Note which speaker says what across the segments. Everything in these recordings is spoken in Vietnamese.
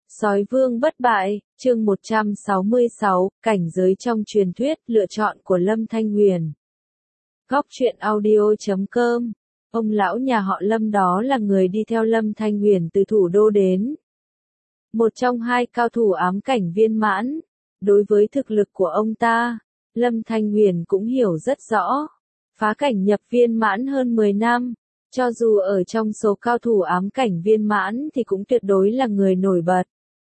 Speaker 1: Sói vương bất bại, chương 166, cảnh giới trong truyền thuyết, lựa chọn của Lâm Thanh Huyền. Góc truyện audio.com. Ông lão nhà họ Lâm đó là người đi theo Lâm Thanh Huyền từ thủ đô đến. Một trong hai cao thủ ám cảnh viên mãn. Đối với thực lực của ông ta, Lâm Thanh Huyền cũng hiểu rất rõ. Phá cảnh nhập viên mãn hơn 10 năm. Cho dù ở trong số cao thủ ám cảnh viên mãn thì cũng tuyệt đối là người nổi bật.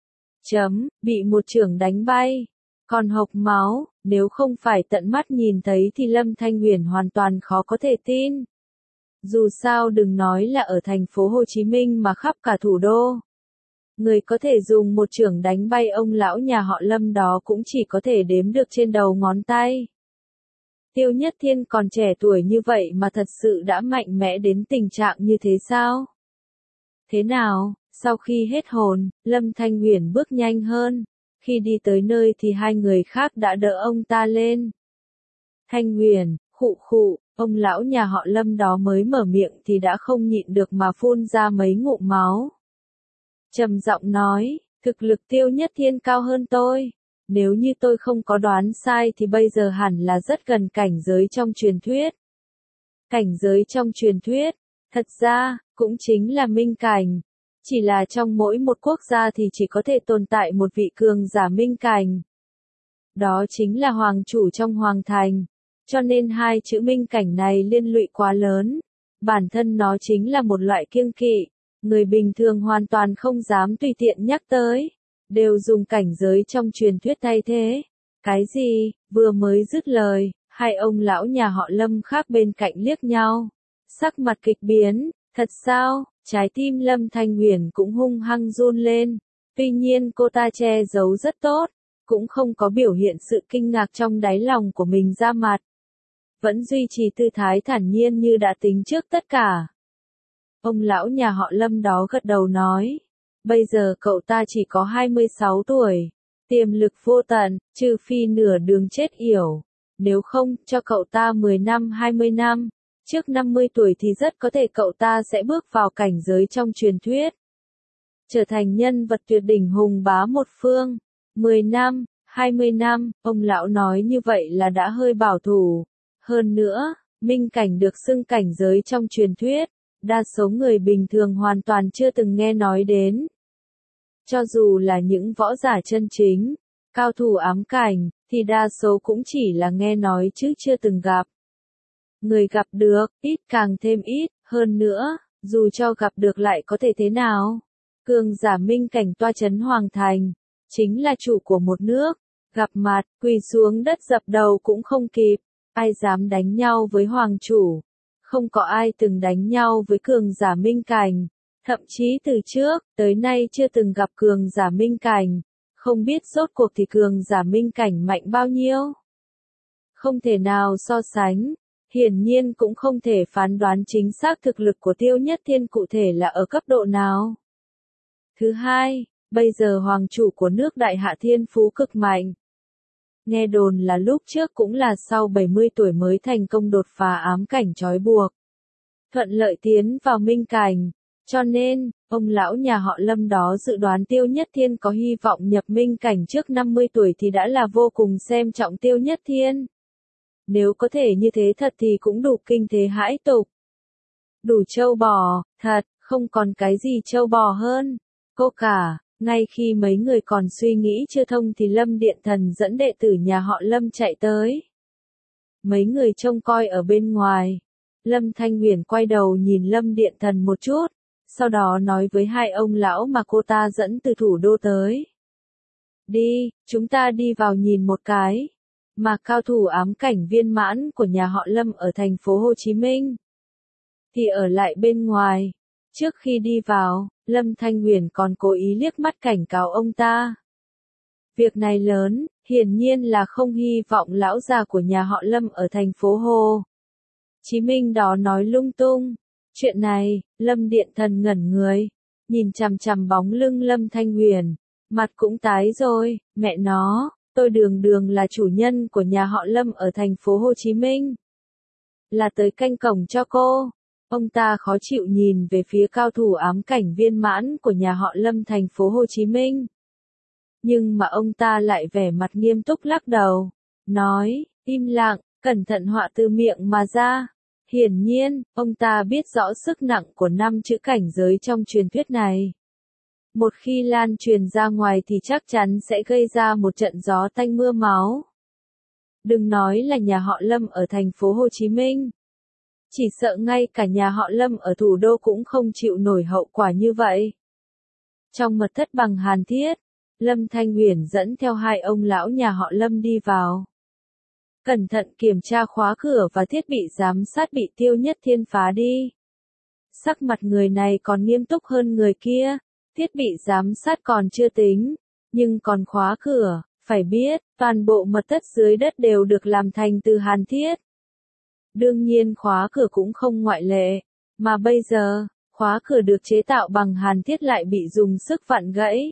Speaker 1: Bị một chưởng đánh bay, còn hộc máu, nếu không phải tận mắt nhìn thấy thì Lâm Thanh Huyền hoàn toàn khó có thể tin. Dù sao đừng nói là ở thành phố Hồ Chí Minh mà khắp cả thủ đô. Người có thể dùng một chưởng đánh bay ông lão nhà họ Lâm đó cũng chỉ có thể đếm được trên đầu ngón tay. Tiêu Nhất Thiên còn trẻ tuổi như vậy mà thật sự đã mạnh mẽ đến tình trạng như thế sao? Thế nào? Sau khi hết hồn, Lâm Thanh Huyền bước nhanh hơn. Khi đi tới nơi thì hai người khác đã đỡ ông ta lên. Thanh Huyền, khụ khụ, ông lão nhà họ Lâm đó mới mở miệng thì đã không nhịn được mà phun ra mấy ngụm máu. Trầm giọng nói, thực lực Tiêu Nhất Thiên cao hơn tôi. Nếu như tôi không có đoán sai thì bây giờ hẳn là rất gần cảnh giới trong truyền thuyết. Cảnh giới trong truyền thuyết, thật ra, cũng chính là minh cảnh. Chỉ là trong mỗi một quốc gia thì chỉ có thể tồn tại một vị cường giả minh cảnh. Đó chính là hoàng chủ trong hoàng thành. Cho nên hai chữ minh cảnh này liên lụy quá lớn. Bản thân nó chính là một loại kiêng kỵ. Người bình thường hoàn toàn không dám tùy tiện nhắc tới. Đều dùng cảnh giới trong truyền thuyết thay thế. Cái gì? Vừa mới dứt lời, hai ông lão nhà họ Lâm khác bên cạnh liếc nhau. Sắc mặt kịch biến, thật sao? Trái tim Lâm Thanh Huyền cũng hung hăng run lên. Tuy nhiên cô ta che giấu rất tốt, cũng không có biểu hiện sự kinh ngạc trong đáy lòng của mình ra mặt. Vẫn duy trì tư thái thản nhiên như đã tính trước tất cả. Ông lão nhà họ Lâm đó gật đầu nói. Bây giờ cậu ta chỉ có 26 tuổi. Tiềm lực vô tận, trừ phi nửa đường chết yểu. Nếu không, cho cậu ta 10 năm 20 năm. Trước 50 tuổi thì rất có thể cậu ta sẽ bước vào cảnh giới trong truyền thuyết. Trở thành nhân vật tuyệt đỉnh hùng bá một phương. 10 năm, 20 năm, ông lão nói như vậy là đã hơi bảo thủ. Hơn nữa, minh cảnh được xưng cảnh giới trong truyền thuyết. Đa số người bình thường hoàn toàn chưa từng nghe nói đến. Cho dù là những võ giả chân chính, cao thủ ám cảnh, thì đa số cũng chỉ là nghe nói chứ chưa từng gặp. Người gặp được, ít càng thêm ít, hơn nữa, dù cho gặp được lại có thể thế nào? Cường giả minh cảnh toa chấn hoàng thành, chính là chủ của một nước, gặp mặt, quỳ xuống đất dập đầu cũng không kịp, ai dám đánh nhau với hoàng chủ? Không có ai từng đánh nhau với cường giả minh cảnh, thậm chí từ trước, tới nay chưa từng gặp cường giả minh cảnh, không biết rốt cuộc thì cường giả minh cảnh mạnh bao nhiêu? Không thể nào so sánh. Hiển nhiên cũng không thể phán đoán chính xác thực lực của Tiêu Nhất Thiên cụ thể là ở cấp độ nào. Thứ hai, bây giờ hoàng chủ của nước Đại Hạ thiên phú cực mạnh. Nghe đồn là lúc trước cũng là sau 70 tuổi mới thành công đột phá ám cảnh trói buộc. Thuận lợi tiến vào minh cảnh. Cho nên, ông lão nhà họ Lâm đó dự đoán Tiêu Nhất Thiên có hy vọng nhập minh cảnh trước 50 tuổi thì đã là vô cùng xem trọng Tiêu Nhất Thiên. Nếu có thể như thế thật thì cũng đủ kinh thế hãi tục. Đủ trâu bò, thật, không còn cái gì trâu bò hơn. Cô cả, ngay khi mấy người còn suy nghĩ chưa thông thì Lâm Điện Thần dẫn đệ tử nhà họ Lâm chạy tới. Mấy người trông coi ở bên ngoài. Lâm Thanh Huyền quay đầu nhìn Lâm Điện Thần một chút, sau đó nói với hai ông lão mà cô ta dẫn từ thủ đô tới. Đi, chúng ta đi vào nhìn một cái. Mà cao thủ ám cảnh viên mãn của nhà họ Lâm ở thành phố Hồ Chí Minh thì ở lại bên ngoài. Trước khi đi vào, Lâm Thanh Huyền còn cố ý liếc mắt cảnh cáo ông ta. Việc này lớn, hiển nhiên là không hy vọng lão già của nhà họ Lâm ở thành phố Hồ Chí Minh đó nói lung tung. Chuyện này, Lâm Điện Thần ngẩn người, nhìn chằm chằm bóng lưng Lâm Thanh Huyền, mặt cũng tái rồi, mẹ nó. Tôi đường đường là chủ nhân của nhà họ Lâm ở thành phố Hồ Chí Minh. Là tới canh cổng cho cô. Ông ta khó chịu nhìn về phía cao thủ ám cảnh viên mãn của nhà họ Lâm thành phố Hồ Chí Minh. Nhưng mà ông ta lại vẻ mặt nghiêm túc lắc đầu, nói, im lặng, cẩn thận họa từ miệng mà ra. Hiển nhiên, ông ta biết rõ sức nặng của 5 chữ cảnh giới trong truyền thuyết này. Một khi lan truyền ra ngoài thì chắc chắn sẽ gây ra một trận gió tanh mưa máu. Đừng nói là nhà họ Lâm ở thành phố Hồ Chí Minh. Chỉ sợ ngay cả nhà họ Lâm ở thủ đô cũng không chịu nổi hậu quả như vậy. Trong mật thất bằng hàn thiết, Lâm Thanh Huyền dẫn theo hai ông lão nhà họ Lâm đi vào. Cẩn thận kiểm tra khóa cửa và thiết bị giám sát bị Tiêu Nhất Thiên phá đi. Sắc mặt người này còn nghiêm túc hơn người kia, thiết bị giám sát còn chưa tính, nhưng còn khóa cửa, phải biết, toàn bộ mật thất dưới đất đều được làm thành từ hàn thiết. Đương nhiên khóa cửa cũng không ngoại lệ, mà bây giờ, khóa cửa được chế tạo bằng hàn thiết lại bị dùng sức vặn gãy.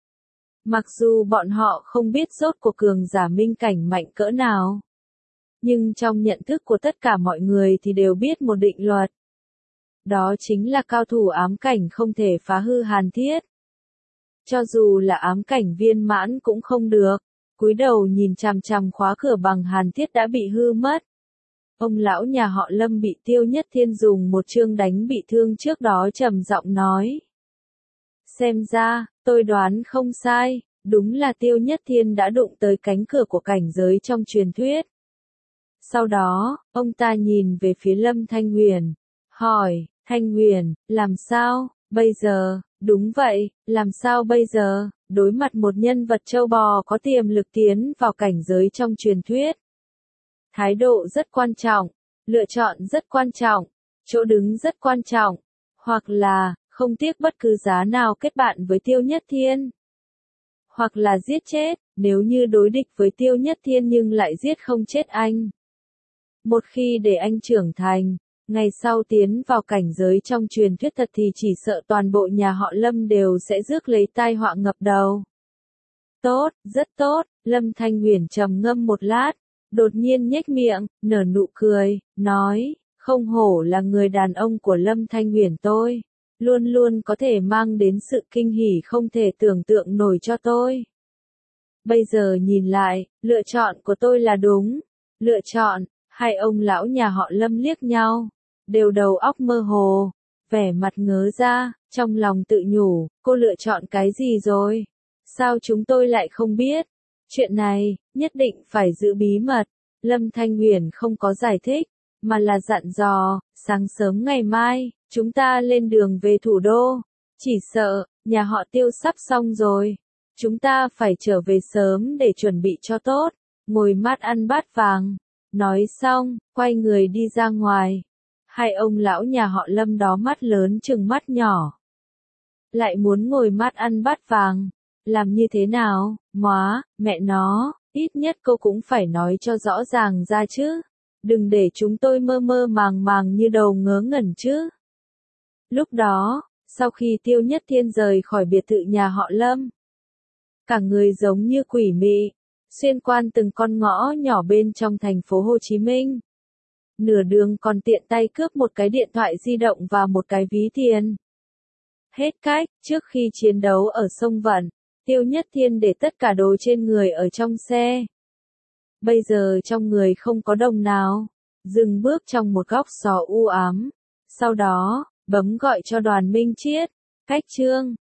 Speaker 1: Mặc dù bọn họ không biết rốt cuộc cường giả minh cảnh mạnh cỡ nào, nhưng trong nhận thức của tất cả mọi người thì đều biết một định luật. Đó chính là cao thủ ám cảnh không thể phá hư hàn thiết. Cho dù là ám cảnh viên mãn cũng không được. Cúi đầu nhìn chằm chằm khóa cửa bằng hàn thiết đã bị hư mất. Ông lão nhà họ Lâm bị Tiêu Nhất Thiên dùng một chương đánh bị thương trước đó trầm giọng nói. Xem ra, tôi đoán không sai, đúng là Tiêu Nhất Thiên đã đụng tới cánh cửa của cảnh giới trong truyền thuyết. Sau đó, ông ta nhìn về phía Lâm Thanh Huyền, hỏi, Thanh Huyền, làm sao, bây giờ, đúng vậy, làm sao bây giờ, đối mặt một nhân vật châu bò có tiềm lực tiến vào cảnh giới trong truyền thuyết. Thái độ rất quan trọng, lựa chọn rất quan trọng, chỗ đứng rất quan trọng, hoặc là, không tiếc bất cứ giá nào kết bạn với Tiêu Nhất Thiên. Hoặc là giết chết, nếu như đối địch với Tiêu Nhất Thiên nhưng lại giết không chết anh. Một khi để anh trưởng thành, ngày sau tiến vào cảnh giới trong truyền thuyết thật thì chỉ sợ toàn bộ nhà họ Lâm đều sẽ rước lấy tai họa ngập đầu. Tốt, rất tốt, Lâm Thanh Huyền trầm ngâm một lát, đột nhiên nhếch miệng, nở nụ cười, nói, không hổ là người đàn ông của Lâm Thanh Huyền tôi, luôn luôn có thể mang đến sự kinh hỉ không thể tưởng tượng nổi cho tôi. Bây giờ nhìn lại, lựa chọn của tôi là đúng, lựa chọn. Hai ông lão nhà họ Lâm liếc nhau, đều đầu óc mơ hồ, vẻ mặt ngớ ra, trong lòng tự nhủ, cô lựa chọn cái gì rồi? Sao chúng tôi lại không biết? Chuyện này, nhất định phải giữ bí mật. Lâm Thanh Huyền không có giải thích, mà là dặn dò, sáng sớm ngày mai, chúng ta lên đường về thủ đô. Chỉ sợ, nhà họ Tiêu sắp xong rồi. Chúng ta phải trở về sớm để chuẩn bị cho tốt, ngồi mát ăn bát vàng. Nói xong, quay người đi ra ngoài. Hai ông lão nhà họ Lâm đó mắt lớn chừng mắt nhỏ. Lại muốn ngồi mát ăn bát vàng. Làm như thế nào, móa, mẹ nó, ít nhất cô cũng phải nói cho rõ ràng ra chứ. Đừng để chúng tôi mơ mơ màng màng như đầu ngớ ngẩn chứ. Lúc đó, sau khi Tiêu Nhất Thiên rời khỏi biệt thự nhà họ Lâm, cả người giống như quỷ mị, xuyên quan từng con ngõ nhỏ bên trong thành phố Hồ Chí Minh. Nửa đường còn tiện tay cướp một cái điện thoại di động và một cái ví tiền. Hết cách, trước khi chiến đấu ở sông Vận, Tiêu Nhất Thiên để tất cả đồ trên người ở trong xe. Bây giờ trong người không có đồng nào, dừng bước trong một góc xó u ám. Sau đó, bấm gọi cho Đoàn Minh Chiết, cách chương.